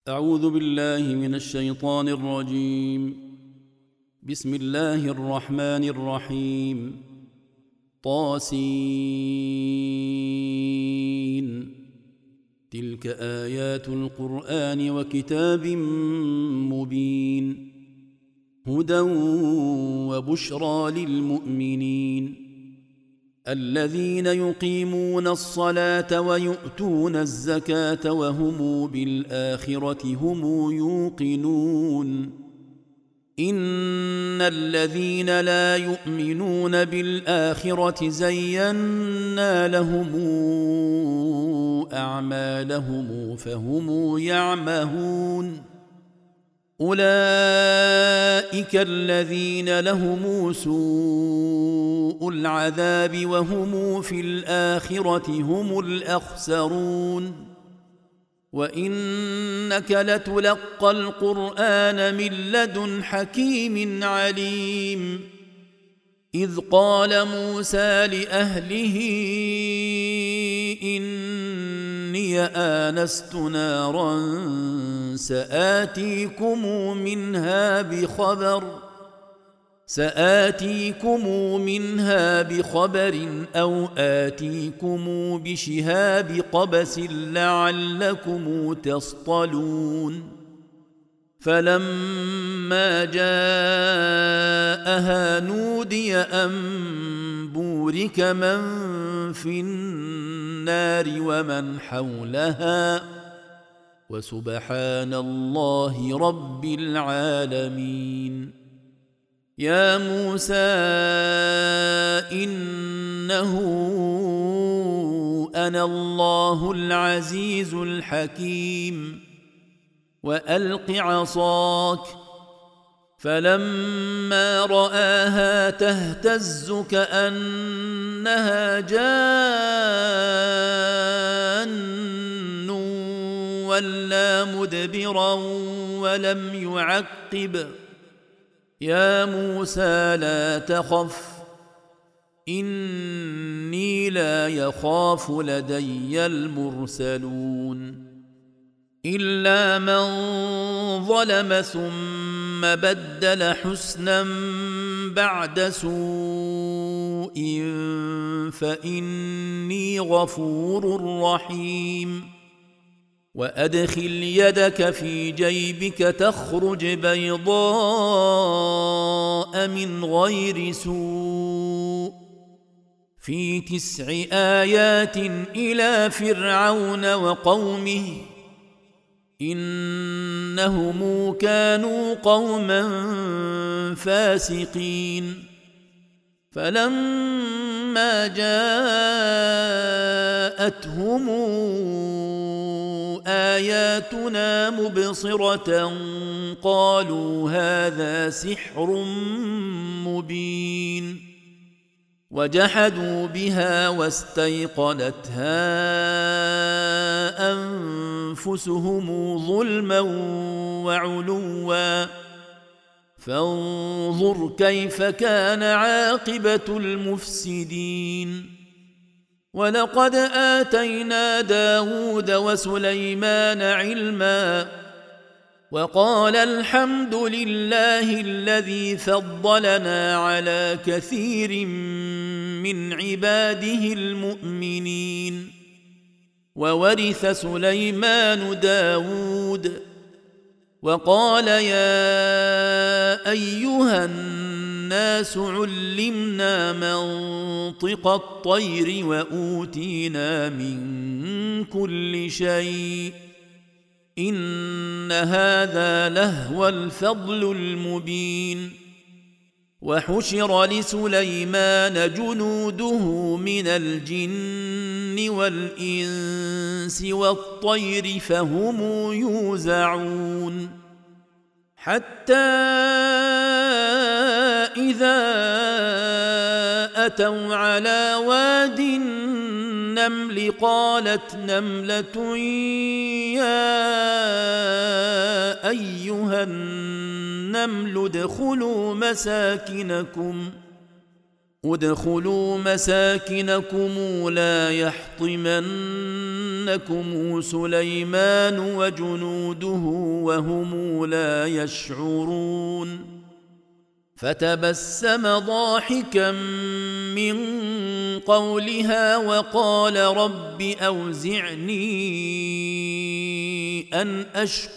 أعوذ بالله من الشيطان الرجيم. بسم الله الرحمن الرحيم. طاسين. تلك آيات القرآن وكتاب مبين، هدى وبشرى للمؤمنين الذين يقيمون الصلاة ويؤتون الزكاة وهم بالآخرة هم يوقنون. إن الذين لا يؤمنون بالآخرة زينا لهم أعمالهم فهم يعمهون. أولئك الذين لهم سوء العذاب وهم في الآخرة هم الأخسرون. وإنك لتلقى القرآن من لدن حكيم عليم. إذ قال موسى لأهله إني آنست نارا سآتيكم منها بخبر أو آتيكم بشهاب قبس لعلكم تصطلون. فلما جاءها نودي أن بورك من في النار ومن حولها وسبحان الله رب العالمين. يا موسى إنه أنا الله العزيز الحكيم. وألق عصاك. فلما رآها تهتز كأنها جان ولا مدبرا ولم يعقب. يا موسى لا تخف إني لا يخاف لدي المرسلون. إلا من ظلم ثم بدل حسنا بعد سوء فإني غفور رحيم. وأدخل يدك في جيبك تخرج بيضاء من غير سوء في 9 آيات إلى فرعون وقومه إنهم كانوا قوما فاسقين. فلما جاءتهم آياتنا مبصرة قالوا هذا سحر مبين. وجحدوا بها واستيقنتها أنفسهم ظلما وعلوا فانظر كيف كان عاقبة المفسدين. ولقد آتينا داود وسليمان علما وقال الحمد لله الذي فضلنا على كثير من عباده المؤمنين. وورث سليمان داود وقال يا أيها الناس علمنا منطق الطير وأوتينا من كل شيء إن هذا لهو الفضل المبين. وحشر لسليمان جنوده من الجن والإنس والطير فهم يوزعون. حتى إذا أتوا على واد النمل قالت نملة يا أيها النمل ادخلوا مساكنكم ادخلوا مساكنكم لا يحطمنكم سليمان وجنوده وهم لا يشعرون فتبسم ضاحكا من قولها وقال رب أوزعني أن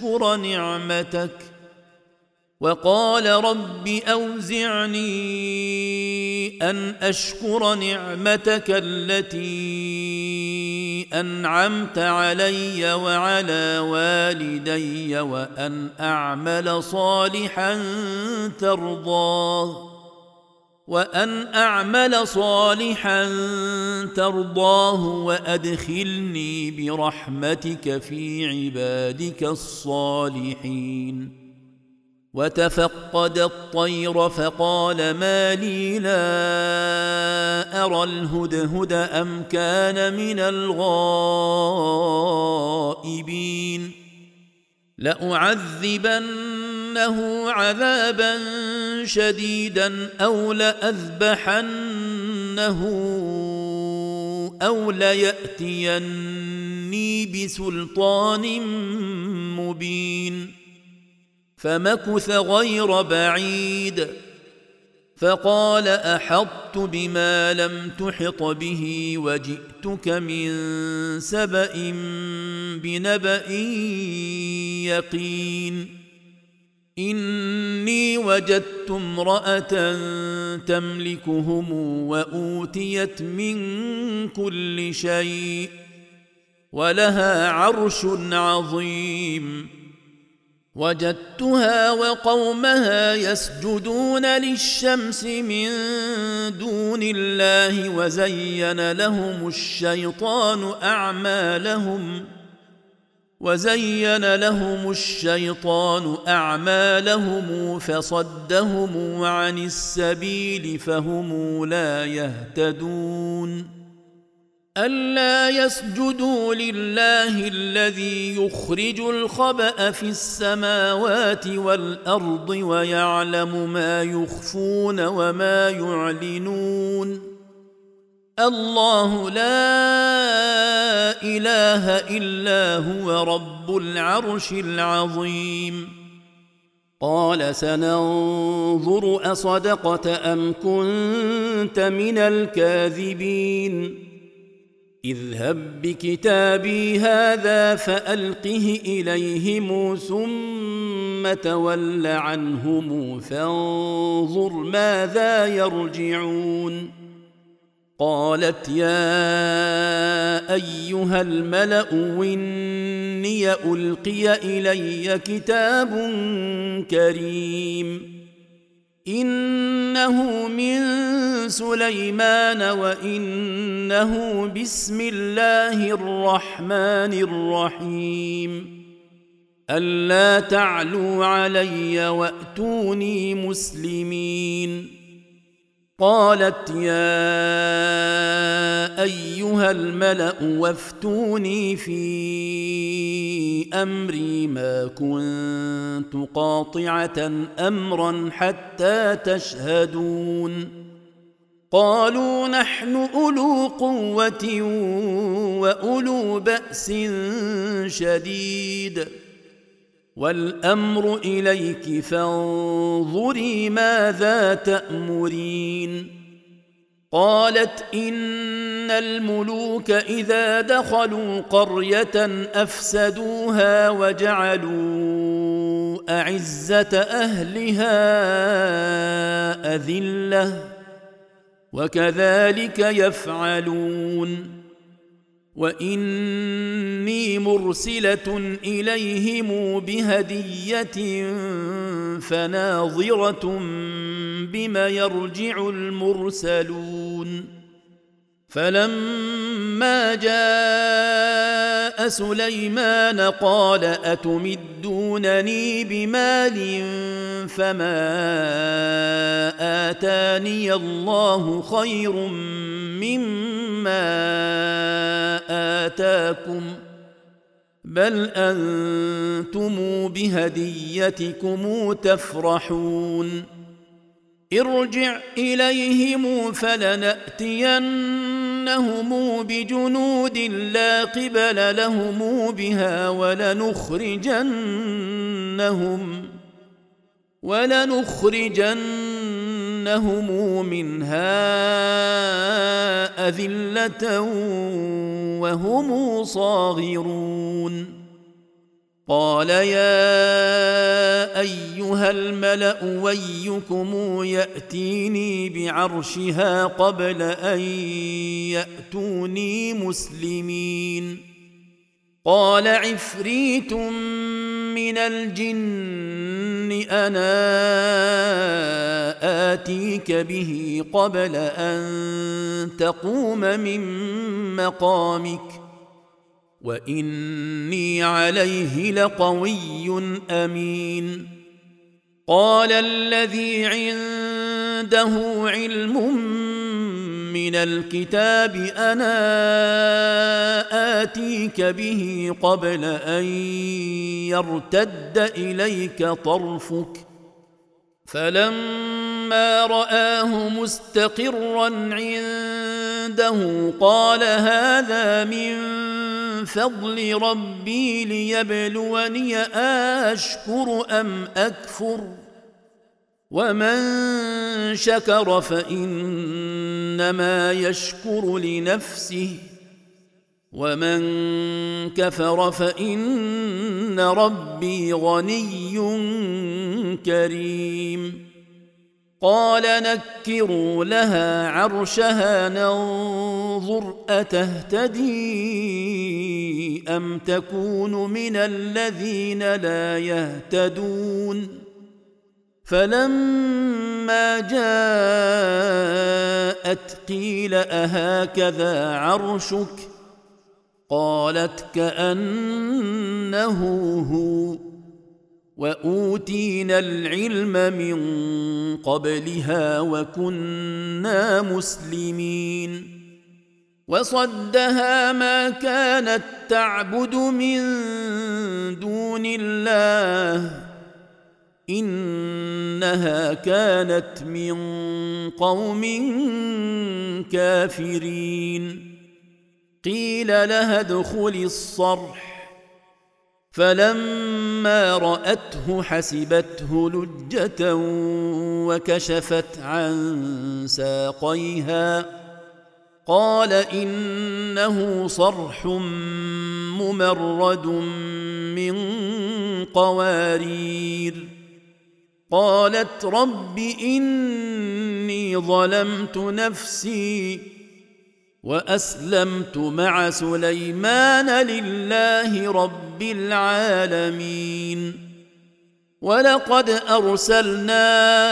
أشكر نعمتك التي أنعمت علي وعلى والدي وأن أعمل صالحا ترضاه وأدخلني برحمتك في عبادك الصالحين وتفقد الطير فقال ما لي لا أرى الهدهد أم كان من الغائبين لأعذبنه عذابا شديدا أو لأذبحنه أو ليأتيني بسلطان مبين فمكث غير بعيد فقال أحطت بما لم تحط به وجئتك من سبأ بنبأ يقين إني وجدت امرأة تملكهم وأوتيت من كل شيء ولها عرش عظيم وجدتها وقومها يسجدون للشمس من دون الله وزين لهم الشيطان أعمالهم فصدهم عن السبيل فهم لا يهتدون ألا يسجدوا لله الذي يخرج الخبأ في السماوات والأرض ويعلم ما يخفون وما يعلنون الله لا إله إلا هو رب العرش العظيم قال سننظر أصدقت أم كنت من الكاذبين اذهب بكتابي هذا فألقه إليهم ثم تول عنهم فانظر ماذا يرجعون قالت يا أيها الملأ إني ألقي إلي كتاب كريم إنه من سليمان وإنه بسم الله الرحمن الرحيم ألا تعلوا علي وأتوني مسلمين قالت يا أيها الملأ وافتوني في أمري ما كنت قاطعة أمرا حتى تشهدون قالوا نحن أولو قوة وأولو بأس شديد والأمر إليك فانظري ماذا تأمرين قالت إن الملوك إذا دخلوا قرية أفسدوها وجعلوا أعزة أهلها أذلة وكذلك يفعلون وإني مرسلة إليهم بهدية فناظرة بما يرجع المرسلون فلما جاء سليمان قال أتمدونني بمال فما آتاني الله خير مما آتاكم بل أنتم بهديتكم تفرحون ارجع إليهم فلنأتينهم بجنود لا قبل لهم بها ولنخرجنهم منها أذلة وهم صاغرون قال يا أيها الملأ ويكم يأتيني بعرشها قبل أن يأتوني مسلمين قال عفريت من الجن أنا آتيك به قبل أن تقوم من مقامك وإني عليه لقوي أمين قال الذي عنده علم من الكتاب أنا آتيك به قبل أن يرتد إليك طرفك فلما رآه مستقرا عنده قال هذا من فضل ربي ليبلوني أشكر أم أكفر ومن شكر فإنما يشكر لنفسه ومن كفر فإن ربي غني كريم قال نكروا لها عرشها ننظر أتهتدي أم تكون من الذين لا يهتدون فلما جاءت قيل أهكذا عرشك قالت كأنه هو وأوتينا العلم من قبلها وكنا مسلمين وصدها ما كانت تعبد من دون الله إنها كانت من قوم كافرين قيل لها ادخل الصرح فلما رأته حسبته لجة وكشفت عن ساقيها قال إنه صرح ممرد من قوارير قالت رب إني ظلمت نفسي وأسلمت مع سليمان لله رب العالمين ولقد أرسلنا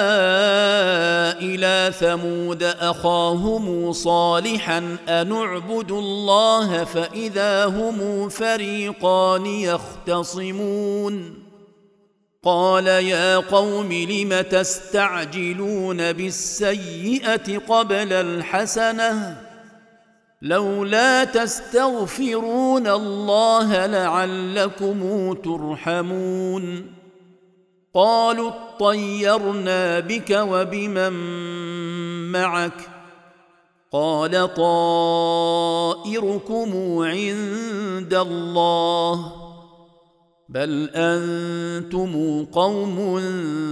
إلى ثمود أخاهم صالحا أن اعبدوا الله فإذا هم فريقان يختصمون قال يا قوم لم تستعجلون بالسيئة قبل الحسنة لولا تستغفرون الله لعلكم ترحمون قالوا اطيرنا بك وبمن معك قال طائركم عند الله بل أنتم قوم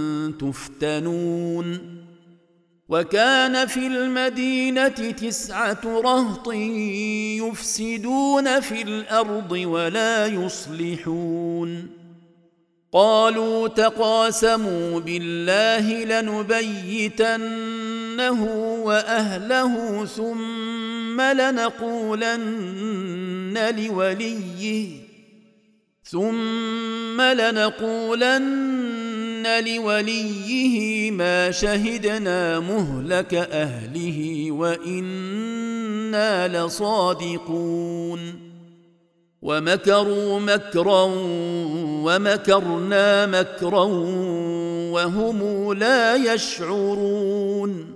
تفتنون وكان في المدينة 9 رهط يفسدون في الأرض ولا يصلحون قالوا تقاسموا بالله لنبيتنه وأهله ثم لنقولن لوليه ما شهدنا مهلك أهله وإنا لصادقون ومكروا مكرا ومكرنا مكرا وهم لا يشعرون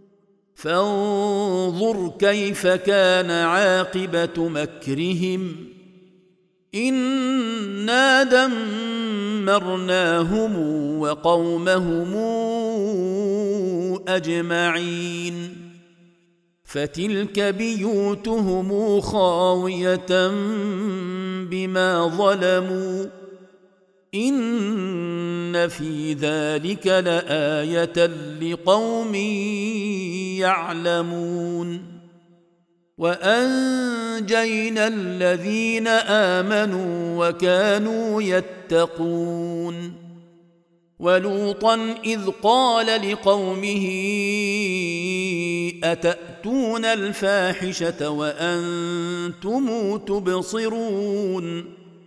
فانظر كيف كان عاقبة مكرهم إنا ودمرناهم وقومهم أجمعين فتلك بيوتهم خاوية بما ظلموا إن في ذلك لآية لقوم يعلمون وأنجينا الذين آمنوا وكانوا يتقون ولوطا إذ قال لقومه أتأتون الفاحشة وأنتم تبصرون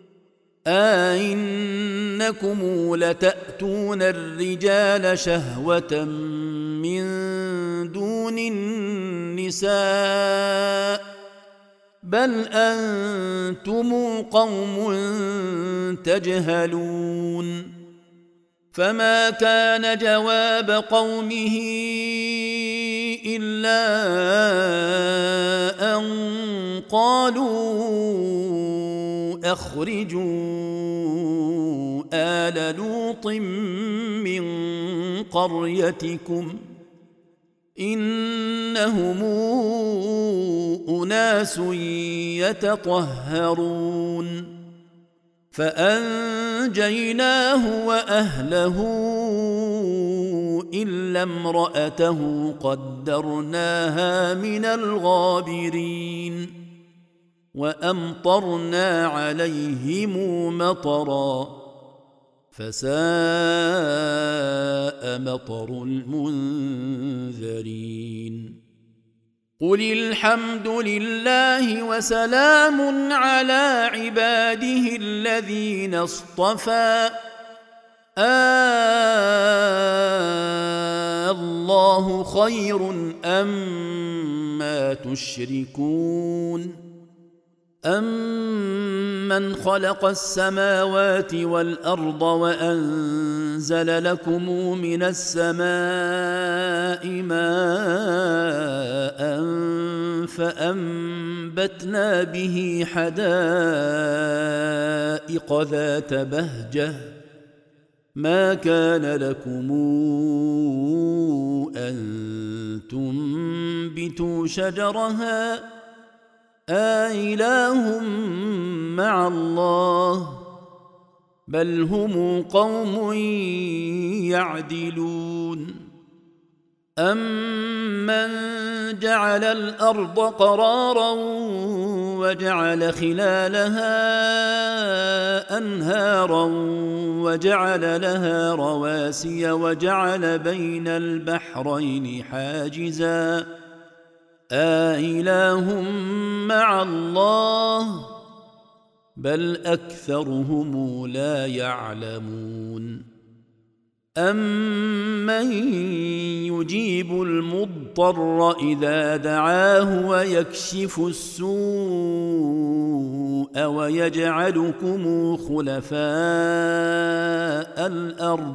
أئنكم لتأتون الرجال شهوة من دون النساء بل أنتم قوم تجهلون فما كان جواب قومه إلا أن قالوا أخرجوا آل لوط من قريتكم إنهم أناس يتطهرون فأنجيناه وأهله إلا امرأته قدرناها من الغابرين وأمطرنا عليهم مطرا فساء مطر المنذرين قل الحمد لله وسلام على عباده الذين اصطفى الله خير أما تشركون أمن خلق السماوات والأرض وأنزل لكم من السماء ماء فأنبتنا به حدائق ذات بهجة ما كان لكم أن تنبتوا شجرها أإله مع الله بل هم قوم يعدلون أمن جعل الأرض قرارا وجعل خلالها أنهارا وجعل لها رواسي وجعل بين البحرين حاجزا أإله مع الله بل أكثرهم لا يعلمون أمن يجيب المضطر إذا دعاه ويكشف السوء ويجعلكم خلفاء الأرض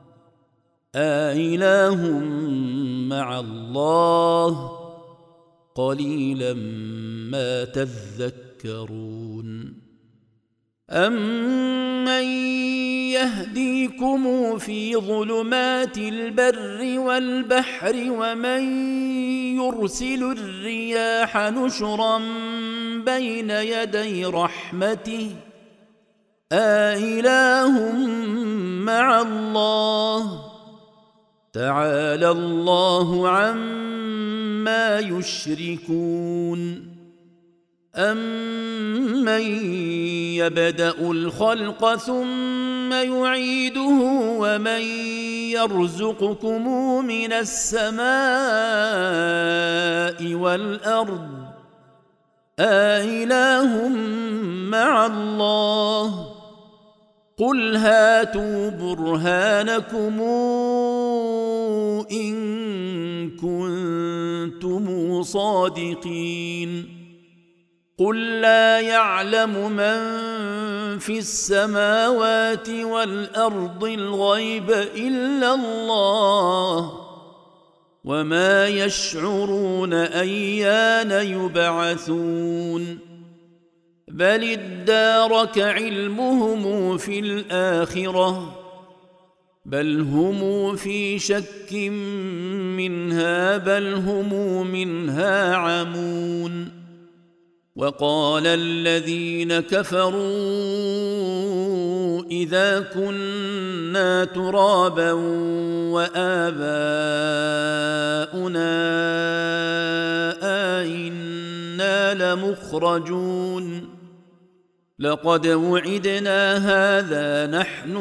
أإله مع الله قليلا ما تذكرون أمن يهديكم في ظلمات البر والبحر ومن يرسل الرياح نشرا بين يدي رحمته أإله مع الله تعالى الله عما يشركون أمن يبدأ الخلق ثم يعيده ومن يرزقكم من السماء والأرض أإله مع الله قل هاتوا برهانكم إن كنتم صادقين قل لا يعلم من في السماوات والأرض الغيب إلا الله وما يشعرون أيان يبعثون بل ادارك علمهم في الآخرة بل هم في شك منها بل هم منها عمون وقال الذين كفروا إذا كنا ترابا وآباؤنا أئنا لمخرجون لقد وعدنا هذا نحن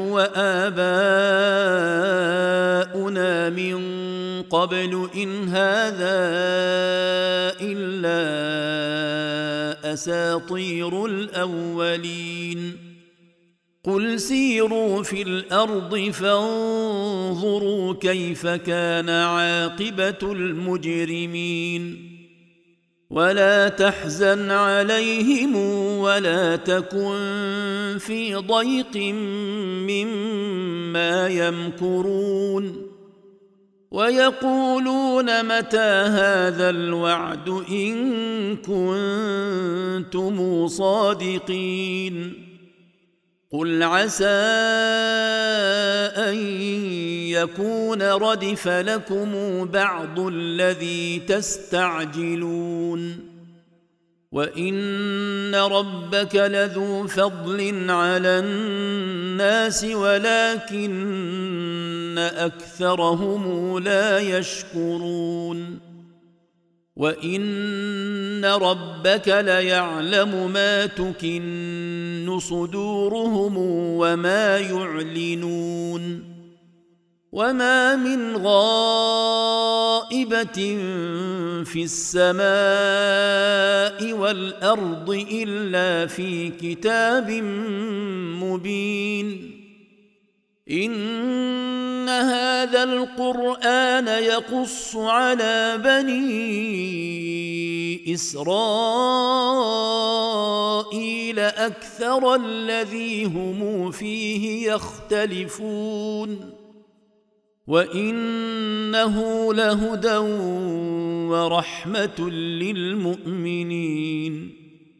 وآباؤنا من قبل إن هذا إلا أساطير الأولين قل سيروا في الأرض فانظروا كيف كان عاقبة المجرمين ولا تحزن عليهم ولا تكن في ضيق مما يمكرون ويقولون متى هذا الوعد إن كنتم صادقين قل عسى أن يكون ردف لكم بعض الذي تستعجلون وإن ربك لذو فضل على الناس ولكن أكثرهم لا يشكرون وإن ربك ليعلم ما تكن صدورهم وما يعلنون وما من غائبة في السماء والأرض إلا في كتاب مبين إن هذا القرآن يقص على بني إسرائيل أكثر الذي هم فيه يختلفون وإنه لهدى ورحمة للمؤمنين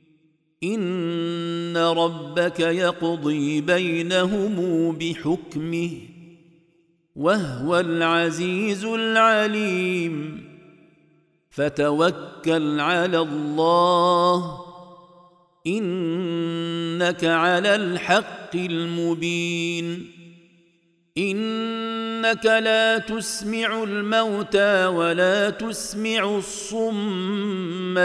إن ربك يقضي بينهم بحكمه وهو العزيز العليم فتوكل على الله إنك على الحق المبين إنك لا تسمع الموتى ولا تسمع الصم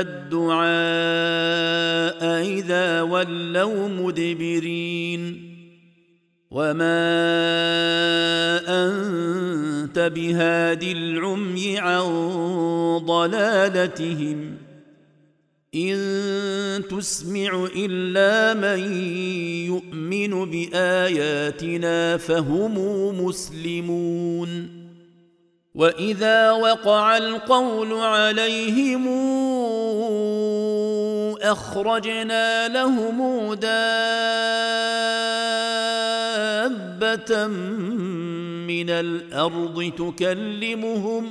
الدعاء إذا ولوا مدبرين وما أنت بهاد العمي عن ضلالتهم إن تسمع إلا من يؤمن بآياتنا فهم مسلمون وإذا وقع القول عليهم أخرجنا لهم دابة من الأرض تكلمهم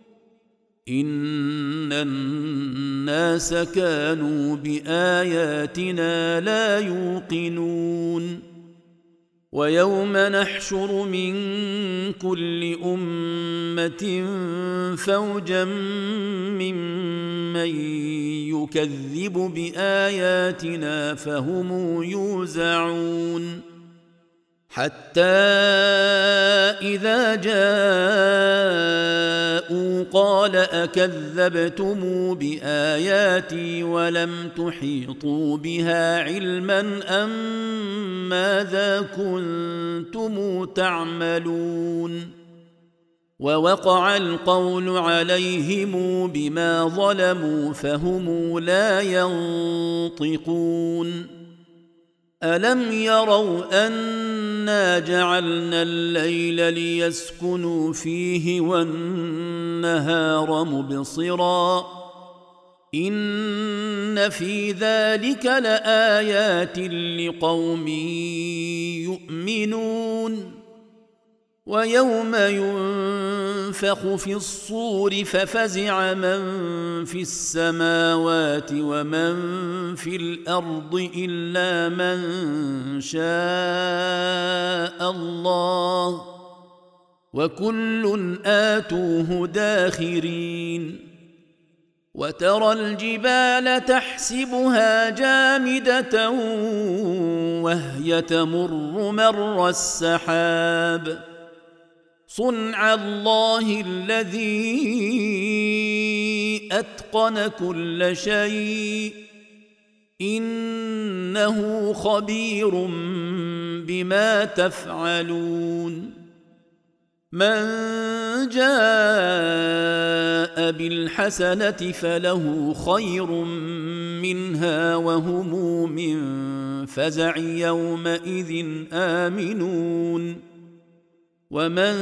إن الناس كانوا بآياتنا لا يوقنون ويوم نحشر من كل أمة فوجا ممن يكذب بآياتنا فهم يوزعون حتى إذا جاءوا قال أكذبتم بآياتي ولم تحيطوا بها علما أم ماذا كنتم تعملون ووقع القول عليهم بما ظلموا فهم لا ينطقون ألم يروا أنا جعلنا الليل ليسكنوا فيه والنهار مبصرا إن في ذلك لآيات لقوم يؤمنون ويوم ينفخ في الصور ففزع من في السماوات ومن في الأرض إلا من شاء الله وكل آتوه داخرين وترى الجبال تحسبها جامدة وهي تمر مر السحاب صنع الله الذي أتقن كل شيء إنه خبير بما تفعلون من جاء بالحسنة فله خير منها وهم من فزع يومئذ آمنون ومن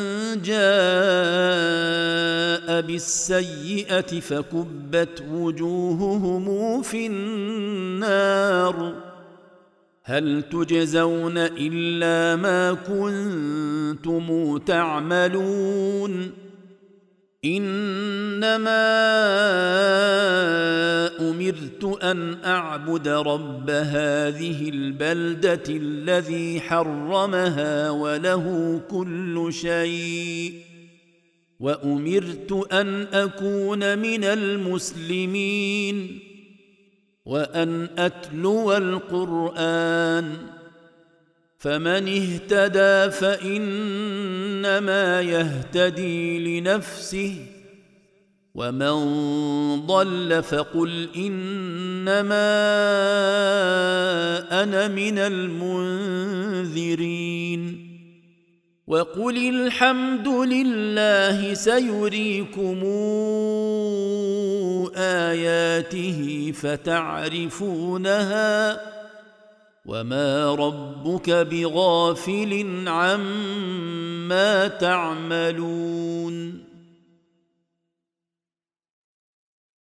جاء بالسيئة فكبت وجوههم في النار هل تجزون إلا ما كنتم تعملون إنما أمرت أن أعبد رب هذه البلدة الذي حرمها وله كل شيء وأمرت أن أكون من المسلمين وأن أتلو القرآن فمن اهتدى فإنما يهتدي لنفسه ومن ضل فقل إنما أنا من المنذرين وقل الحمد لله سيريكم آياته فتعرفونها وما ربك بغافل عما تعملون